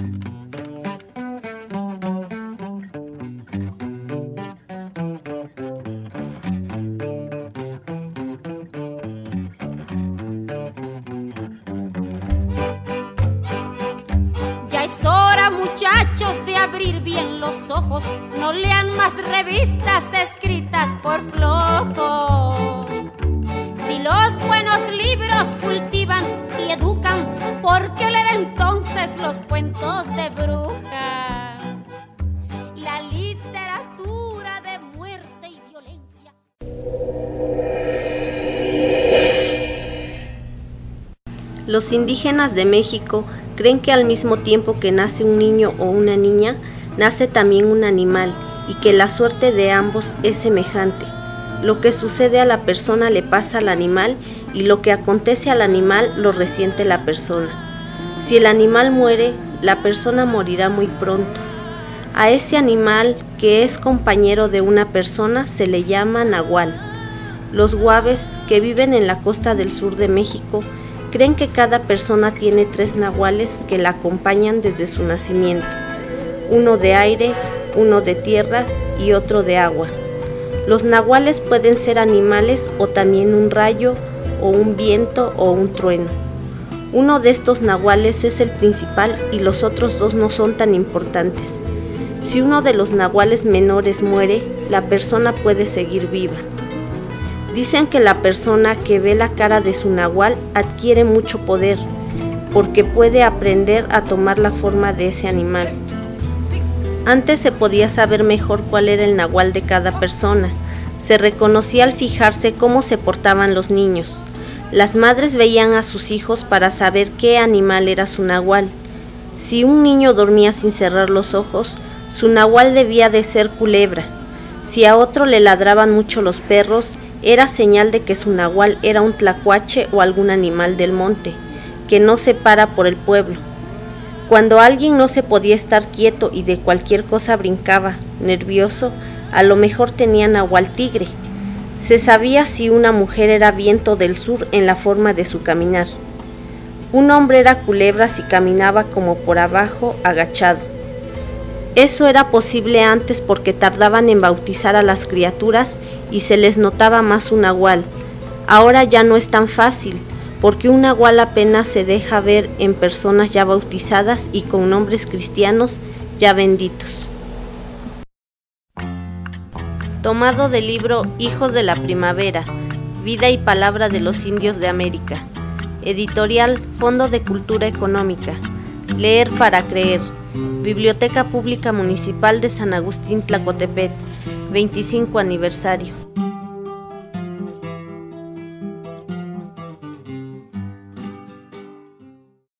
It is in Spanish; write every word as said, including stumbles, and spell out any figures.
Muchachos, de abrir bien los ojos, no lean más revistas escritas por flojos. Si los buenos libros cultivan y educan, ¿por qué leer entonces los cuentos de brujas? La literatura de muerte y violencia. Los indígenas de México creen que al mismo tiempo que nace un niño o una niña, nace también un animal y que la suerte de ambos es semejante. Lo que sucede a la persona le pasa al animal y lo que acontece al animal lo resiente la persona. Si el animal muere, la persona morirá muy pronto. A ese animal que es compañero de una persona se le llama nahual. Los guaves que viven en la costa del sur de México creen que cada persona tiene tres nahuales que la acompañan desde su nacimiento, uno de aire, uno de tierra y otro de agua. Los nahuales pueden ser animales o también un rayo o un viento o un trueno. Uno de estos nahuales es el principal y los otros dos no son tan importantes. Si uno de los nahuales menores muere, la persona puede seguir viva. Dicen que la persona que ve la cara de su nahual adquiere mucho poder, porque puede aprender a tomar la forma de ese animal. Antes se podía saber mejor cuál era el nahual de cada persona. Se reconocía al fijarse cómo se portaban los niños. Las madres veían a sus hijos para saber qué animal era su nahual. Si un niño dormía sin cerrar los ojos, su nahual debía de ser culebra. Si a otro le ladraban mucho los perros, era señal de que su nahual era un tlacuache o algún animal del monte, que no se para por el pueblo. Cuando alguien no se podía estar quieto y de cualquier cosa brincaba, nervioso, a lo mejor tenía nahual tigre. Se sabía si una mujer era viento del sur en la forma de su caminar. Un hombre era culebra si caminaba como por abajo, agachado. Eso era posible antes porque tardaban en bautizar a las criaturas y se les notaba más un nahual. Ahora ya no es tan fácil, porque un nahual apenas se deja ver en personas ya bautizadas y con nombres cristianos ya benditos. Tomado del libro Hijos de la Primavera, Vida y Palabra de los Indios de América. Editorial Fondo de Cultura Económica. Leer para creer. Biblioteca Pública Municipal de San Agustín Tlacotepec, veinticinco aniversario.